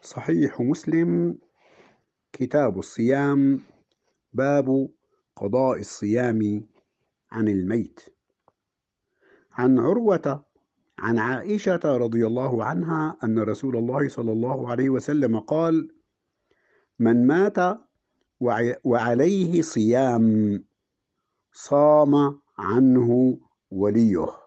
صحيح مسلم كتاب الصيام باب قضاء الصيام عن الميت. عن عروة عن عائشة رضي الله عنها أن رسول الله صلى الله عليه وسلم قال: من مات وعليه صيام صام عنه وليه.